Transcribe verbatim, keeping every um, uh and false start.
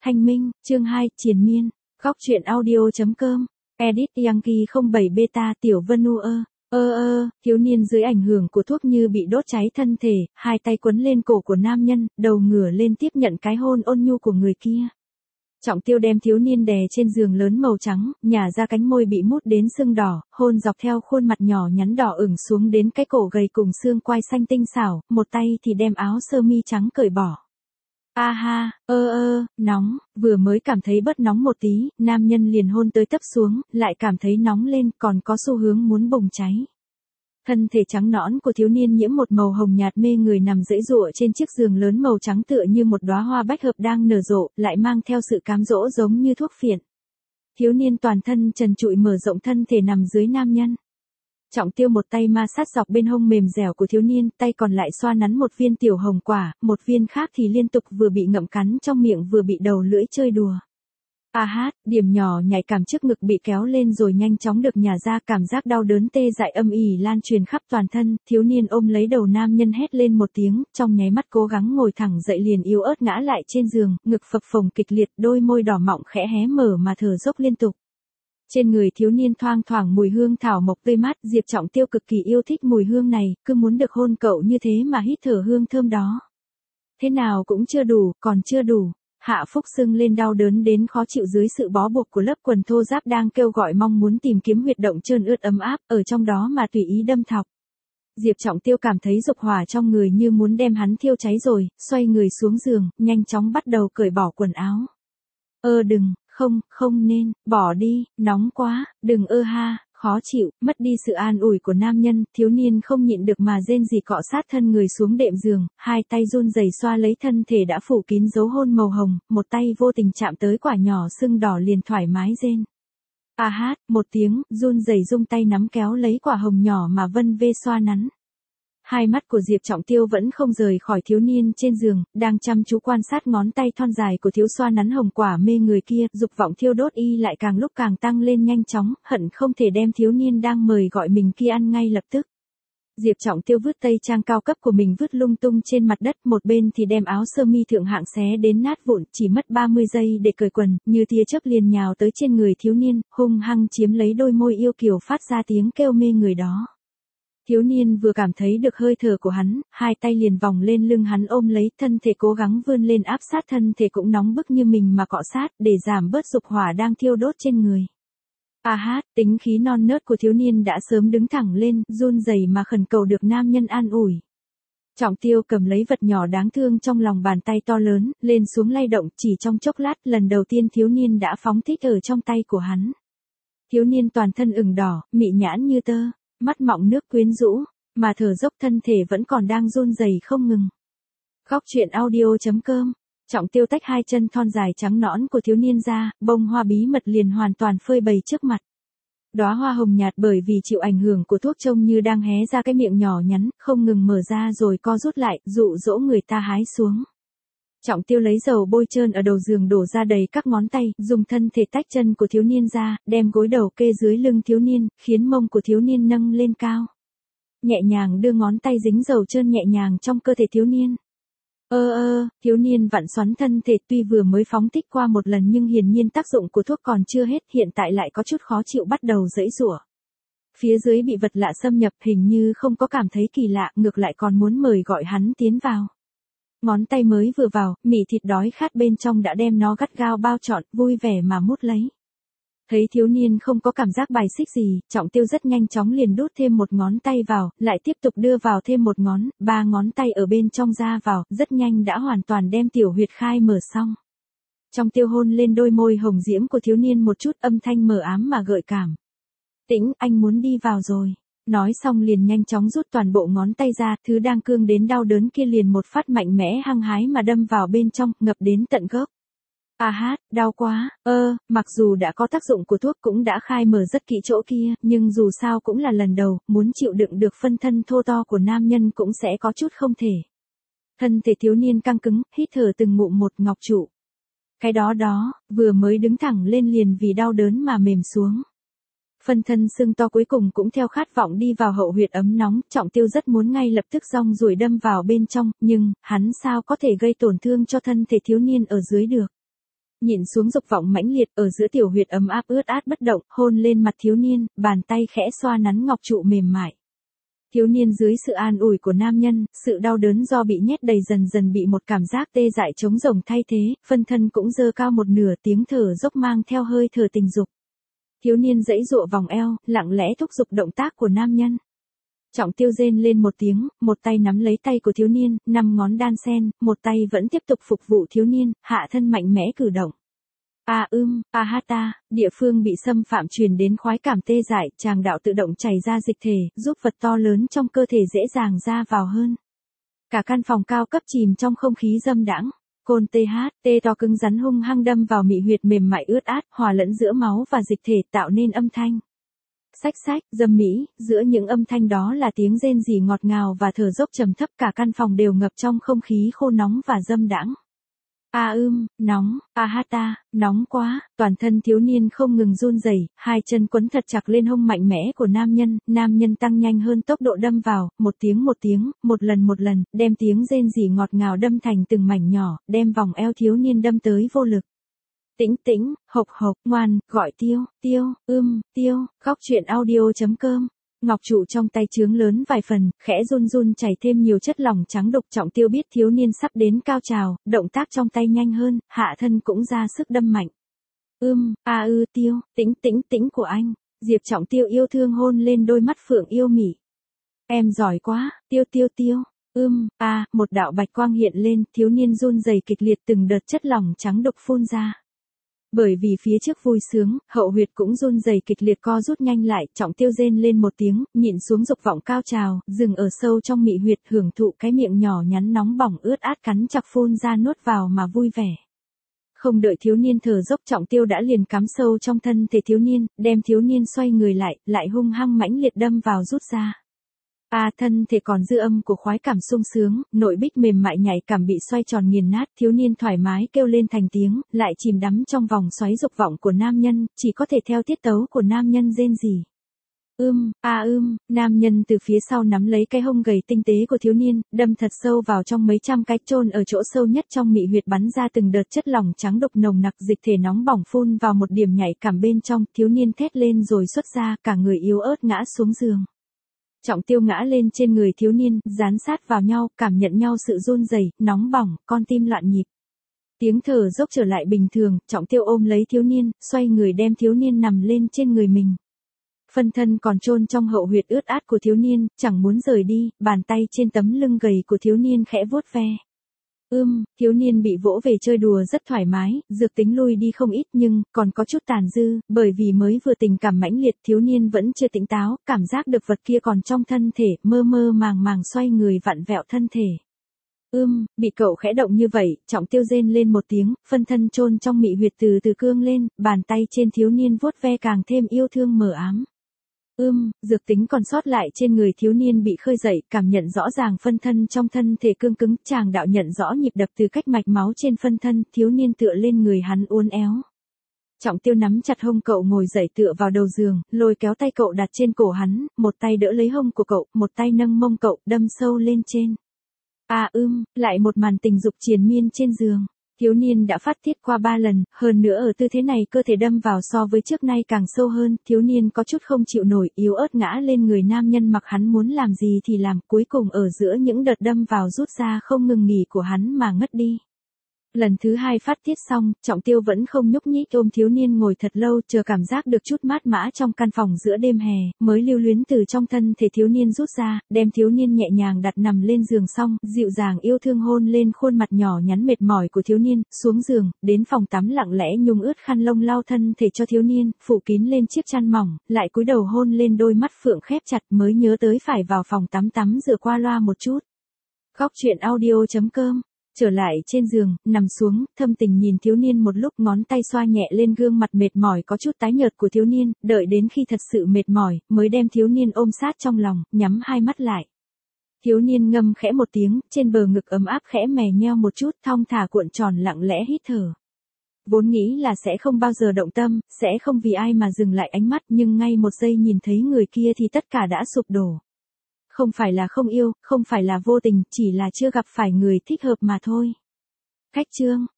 Thanh Minh, chương hai, Triền Miên, góc truyện audio.com, edit Yankee không bảy beta Tiểu Vân U ơ, ơ ơ, thiếu niên dưới ảnh hưởng của thuốc như bị đốt cháy thân thể, hai tay quấn lên cổ của nam nhân, đầu ngửa lên tiếp nhận cái hôn ôn nhu của người kia. Trọng Tiêu đem thiếu niên đè trên giường lớn màu trắng, nhả ra cánh môi bị mút đến sưng đỏ, hôn dọc theo khuôn mặt nhỏ nhắn đỏ ửng xuống đến cái cổ gầy cùng xương quai xanh tinh xảo, một tay thì đem áo sơ mi trắng cởi bỏ. A ha, ơ ơ, nóng, vừa mới cảm thấy bớt nóng một tí, nam nhân liền hôn tới tấp xuống, lại cảm thấy nóng lên, còn có xu hướng muốn bùng cháy. Thân thể trắng nõn của thiếu niên nhiễm một màu hồng nhạt mê người nằm dãy dụa trên chiếc giường lớn màu trắng tựa như một đóa hoa bách hợp đang nở rộ, lại mang theo sự cám dỗ giống như thuốc phiện. Thiếu niên toàn thân trần trụi mở rộng thân thể nằm dưới nam nhân. Trọng Tiêu một tay ma sát dọc bên hông mềm dẻo của thiếu niên, tay còn lại xoa nắn một viên tiểu hồng quả, một viên khác thì liên tục vừa bị ngậm cắn trong miệng vừa bị đầu lưỡi chơi đùa. A hát, điểm nhỏ nhạy cảm trước ngực bị kéo lên rồi nhanh chóng được nhả ra, cảm giác đau đớn tê dại âm ỉ lan truyền khắp toàn thân, thiếu niên ôm lấy đầu nam nhân hét lên một tiếng, trong nháy mắt cố gắng ngồi thẳng dậy liền yếu ớt ngã lại trên giường, ngực phập phồng kịch liệt, đôi môi đỏ mọng khẽ hé mở mà thở dốc liên tục. Trên người thiếu niên thoang thoảng mùi hương thảo mộc tươi mát, Diệp Trọng Tiêu cực kỳ yêu thích mùi hương này, cứ muốn được hôn cậu như thế mà hít thở hương thơm đó. Thế nào cũng chưa đủ, còn chưa đủ. Hạ Phúc sưng lên đau đớn đến khó chịu dưới sự bó buộc của lớp quần thô ráp đang kêu gọi mong muốn tìm kiếm huyệt động trơn ướt ấm áp, ở trong đó mà tùy ý đâm thọc. Diệp Trọng Tiêu cảm thấy dục hỏa trong người như muốn đem hắn thiêu cháy rồi, xoay người xuống giường, nhanh chóng bắt đầu cởi bỏ quần áo. Ơ đừng, không, không nên, bỏ đi, nóng quá, đừng ơ ha, khó chịu, mất đi sự an ủi của nam nhân, thiếu niên không nhịn được mà rên rỉ cọ sát thân người xuống đệm giường, hai tay run rẩy xoa lấy thân thể đã phủ kín dấu hôn màu hồng, một tay vô tình chạm tới quả nhỏ sưng đỏ liền thoải mái rên. A hát, một tiếng, run rẩy dung tay nắm kéo lấy quả hồng nhỏ mà vân vê xoa nắn. Hai mắt của Diệp Trọng Tiêu vẫn không rời khỏi thiếu niên trên giường, đang chăm chú quan sát ngón tay thon dài của thiếu xoa nắn hồng quả mê người kia, dục vọng thiêu đốt y lại càng lúc càng tăng lên nhanh chóng, hận không thể đem thiếu niên đang mời gọi mình kia ăn ngay lập tức. Diệp Trọng Tiêu vứt tây trang cao cấp của mình vứt lung tung trên mặt đất, một bên thì đem áo sơ mi thượng hạng xé đến nát vụn, chỉ mất ba mươi giây để cởi quần, như tia chớp liền nhào tới trên người thiếu niên, hung hăng chiếm lấy đôi môi yêu kiều phát ra tiếng kêu mê người đó. Thiếu niên vừa cảm thấy được hơi thở của hắn, hai tay liền vòng lên lưng hắn ôm lấy, thân thể cố gắng vươn lên áp sát thân thể cũng nóng bức như mình mà cọ sát, để giảm bớt dục hỏa đang thiêu đốt trên người. A hát, tính khí non nớt của thiếu niên đã sớm đứng thẳng lên, run rẩy mà khẩn cầu được nam nhân an ủi. Trọng Tiêu cầm lấy vật nhỏ đáng thương trong lòng bàn tay to lớn, lên xuống lay động, chỉ trong chốc lát, lần đầu tiên thiếu niên đã phóng thích ở trong tay của hắn. Thiếu niên toàn thân ửng đỏ, mị nhãn như tơ, mắt mọng nước quyến rũ, mà thở dốc thân thể vẫn còn đang run rẩy không ngừng. Góc truyện audio.com, Trọng Tiêu tách hai chân thon dài trắng nõn của thiếu niên ra, bông hoa bí mật liền hoàn toàn phơi bày trước mặt. Đóa hoa hồng nhạt bởi vì chịu ảnh hưởng của thuốc trông như đang hé ra cái miệng nhỏ nhắn, không ngừng mở ra rồi co rút lại, dụ dỗ người ta hái xuống. Trọng Tiêu lấy dầu bôi trơn ở đầu giường đổ ra đầy các ngón tay, dùng thân thể tách chân của thiếu niên ra, đem gối đầu kê dưới lưng thiếu niên, khiến mông của thiếu niên nâng lên cao. Nhẹ nhàng đưa ngón tay dính dầu trơn nhẹ nhàng trong cơ thể thiếu niên. Ơ ơ, thiếu niên vặn xoắn thân thể tuy vừa mới phóng thích qua một lần nhưng hiển nhiên tác dụng của thuốc còn chưa hết, hiện tại lại có chút khó chịu bắt đầu giãy giụa. Phía dưới bị vật lạ xâm nhập hình như không có cảm thấy kỳ lạ, ngược lại còn muốn mời gọi hắn tiến vào. Ngón tay mới vừa vào, mỉ thịt đói khát bên trong đã đem nó gắt gao bao trọn, vui vẻ mà mút lấy. Thấy thiếu niên không có cảm giác bài xích gì, Trọng Tiêu rất nhanh chóng liền đút thêm một ngón tay vào, lại tiếp tục đưa vào thêm một ngón, ba ngón tay ở bên trong ra vào, rất nhanh đã hoàn toàn đem tiểu huyệt khai mở xong. Trọng Tiêu hôn lên đôi môi hồng diễm của thiếu niên một chút, âm thanh mờ ám mà gợi cảm. Tĩnh, anh muốn đi vào rồi. Nói xong liền nhanh chóng rút toàn bộ ngón tay ra, thứ đang cương đến đau đớn kia liền một phát mạnh mẽ hăng hái mà đâm vào bên trong, ngập đến tận gốc. A hát, đau quá, ơ, mặc dù đã có tác dụng của thuốc cũng đã khai mở rất kỹ chỗ kia, nhưng dù sao cũng là lần đầu, muốn chịu đựng được phân thân thô to của nam nhân cũng sẽ có chút không thể. Thân thể thiếu niên căng cứng, hít thở từng ngụm một ngọc trụ. Cái đó đó, vừa mới đứng thẳng lên liền vì đau đớn mà mềm xuống. Phân thân sưng to cuối cùng cũng theo khát vọng đi vào hậu huyệt ấm nóng, Trọng Tiêu rất muốn ngay lập tức rong ruổi đâm vào bên trong, nhưng, hắn sao có thể gây tổn thương cho thân thể thiếu niên ở dưới được. Nhịn xuống dục vọng mãnh liệt, ở giữa tiểu huyệt ấm áp ướt át bất động, hôn lên mặt thiếu niên, bàn tay khẽ xoa nắn ngọc trụ mềm mại. Thiếu niên dưới sự an ủi của nam nhân, sự đau đớn do bị nhét đầy dần dần bị một cảm giác tê dại trống rỗng thay thế, phân thân cũng dơ cao một nửa, tiếng thở dốc mang theo hơi thở tình dục. Thiếu niên giãy giụa vòng eo, lặng lẽ thúc giục động tác của nam nhân. Trọng Tiêu rên lên một tiếng, một tay nắm lấy tay của thiếu niên, năm ngón đan sen, một tay vẫn tiếp tục phục vụ thiếu niên, hạ thân mạnh mẽ cử động. A ưm, a ha ta, địa phương bị xâm phạm truyền đến khoái cảm tê dại, tràng đạo tự động chảy ra dịch thể, giúp vật to lớn trong cơ thể dễ dàng ra vào hơn. Cả căn phòng cao cấp chìm trong không khí dâm đãng. Côn tê hát, tê to cứng rắn hung hăng đâm vào mị huyệt mềm mại ướt át, hòa lẫn giữa máu và dịch thể tạo nên âm thanh. Xách xách, dâm mỹ, giữa những âm thanh đó là tiếng rên rỉ ngọt ngào và thở dốc trầm thấp, cả căn phòng đều ngập trong không khí khô nóng và dâm đãng. A ưm, nóng, a ha ta, nóng quá, toàn thân thiếu niên không ngừng run rẩy, hai chân quấn thật chặt lên hông mạnh mẽ của nam nhân, nam nhân tăng nhanh hơn tốc độ đâm vào, một tiếng một tiếng, một lần một lần, đem tiếng rên rỉ ngọt ngào đâm thành từng mảnh nhỏ, đem vòng eo thiếu niên đâm tới vô lực. Tĩnh tĩnh, hộc hộc, ngoan, gọi tiêu, tiêu, ưm, tiêu, khóc chuyện audio chấm com. Ngọc trụ trong tay trướng lớn vài phần, khẽ run run chảy thêm nhiều chất lỏng trắng đục. Trọng Tiêu biết thiếu niên sắp đến cao trào, động tác trong tay nhanh hơn, hạ thân cũng ra sức đâm mạnh. Ưm, a ư tiêu, tĩnh tĩnh tĩnh của anh. Diệp Trọng Tiêu yêu thương hôn lên đôi mắt phượng yêu mị. Em giỏi quá, tiêu tiêu tiêu. Ưm, a, một đạo bạch quang hiện lên, thiếu niên run rẩy kịch liệt, từng đợt chất lỏng trắng đục phun ra. Bởi vì phía trước vui sướng, hậu huyệt cũng run rẩy kịch liệt co rút nhanh lại, Trọng Tiêu rên lên một tiếng, nhịn xuống dục vọng cao trào, dừng ở sâu trong mị huyệt, hưởng thụ cái miệng nhỏ nhắn nóng bỏng ướt át cắn chặt phun ra nuốt vào mà vui vẻ. Không đợi thiếu niên thở dốc, Trọng Tiêu đã liền cắm sâu trong thân thể thiếu niên, đem thiếu niên xoay người lại, lại hung hăng mãnh liệt đâm vào rút ra. A à, thân thể còn dư âm của khoái cảm sung sướng, nội bích mềm mại nhạy cảm bị xoay tròn nghiền nát, thiếu niên thoải mái kêu lên thành tiếng, lại chìm đắm trong vòng xoáy dục vọng của nam nhân, chỉ có thể theo tiết tấu của nam nhân rên rỉ. Ưm, a ưm, nam nhân từ phía sau nắm lấy cái hông gầy tinh tế của thiếu niên, đâm thật sâu vào trong mấy trăm cái, chôn ở chỗ sâu nhất trong mị huyệt, bắn ra từng đợt chất lỏng trắng đục nồng nặc, dịch thể nóng bỏng phun vào một điểm nhạy cảm bên trong, thiếu niên thét lên rồi xuất ra, cả người yếu ớt ngã xuống giường. Trọng Tiêu ngã lên trên người thiếu niên, dán sát vào nhau, cảm nhận nhau sự run rẩy, nóng bỏng, con tim loạn nhịp. Tiếng thở dốc trở lại bình thường, Trọng Tiêu ôm lấy thiếu niên, xoay người đem thiếu niên nằm lên trên người mình. Phân thân còn chôn trong hậu huyệt ướt át của thiếu niên, chẳng muốn rời đi, bàn tay trên tấm lưng gầy của thiếu niên khẽ vuốt ve. Ưm, thiếu niên bị vỗ về chơi đùa rất thoải mái, dược tính lui đi không ít nhưng còn có chút tàn dư, bởi vì mới vừa tình cảm mãnh liệt, thiếu niên vẫn chưa tỉnh táo, cảm giác được vật kia còn trong thân thể, mơ mơ màng màng xoay người vặn vẹo thân thể. Ưm, bị cậu khẽ động như vậy, Trọng Tiêu rên lên một tiếng, phân thân chôn trong mị huyệt từ từ cương lên, bàn tay trên thiếu niên vuốt ve càng thêm yêu thương mờ ám. Ưm, dược tính còn sót lại trên người thiếu niên bị khơi dậy, cảm nhận rõ ràng phân thân trong thân thể cương cứng, chàng đạo nhận rõ nhịp đập từ cách mạch máu trên phân thân, thiếu niên tựa lên người hắn uốn éo. Trọng Tiêu nắm chặt hông cậu ngồi dậy tựa vào đầu giường, lôi kéo tay cậu đặt trên cổ hắn, một tay đỡ lấy hông của cậu, một tay nâng mông cậu, đâm sâu lên trên. À ưm, lại một màn tình dục triền miên trên giường. Thiếu niên đã phát tiết qua ba lần, hơn nữa ở tư thế này cơ thể đâm vào so với trước nay càng sâu hơn, thiếu niên có chút không chịu nổi, yếu ớt ngã lên người nam nhân, mặc hắn muốn làm gì thì làm, cuối cùng ở giữa những đợt đâm vào rút ra không ngừng nghỉ của hắn mà ngất đi. Lần thứ hai phát tiết xong, Trọng Tiêu vẫn không nhúc nhích, ôm thiếu niên ngồi thật lâu, chờ cảm giác được chút mát mã trong căn phòng giữa đêm hè, mới lưu luyến từ trong thân thể thiếu niên rút ra, đem thiếu niên nhẹ nhàng đặt nằm lên giường xong, dịu dàng yêu thương hôn lên khuôn mặt nhỏ nhắn mệt mỏi của thiếu niên, xuống giường, đến phòng tắm lặng lẽ nhung ướt khăn lông lau thân thể cho thiếu niên, phủ kín lên chiếc chăn mỏng, lại cúi đầu hôn lên đôi mắt phượng khép chặt, mới nhớ tới phải vào phòng tắm tắm rửa qua loa một chút. Khóc chuyện audio chấm com. Trở lại trên giường, nằm xuống, thâm tình nhìn thiếu niên một lúc, ngón tay xoa nhẹ lên gương mặt mệt mỏi có chút tái nhợt của thiếu niên, đợi đến khi thật sự mệt mỏi, mới đem thiếu niên ôm sát trong lòng, nhắm hai mắt lại. Thiếu niên ngâm khẽ một tiếng, trên bờ ngực ấm áp khẽ mè nheo một chút, thong thả cuộn tròn lặng lẽ hít thở. Vốn nghĩ là sẽ không bao giờ động tâm, sẽ không vì ai mà dừng lại ánh mắt, nhưng ngay một giây nhìn thấy người kia thì tất cả đã sụp đổ. Không phải là không yêu, không phải là vô tình, chỉ là chưa gặp phải người thích hợp mà thôi. Khách chương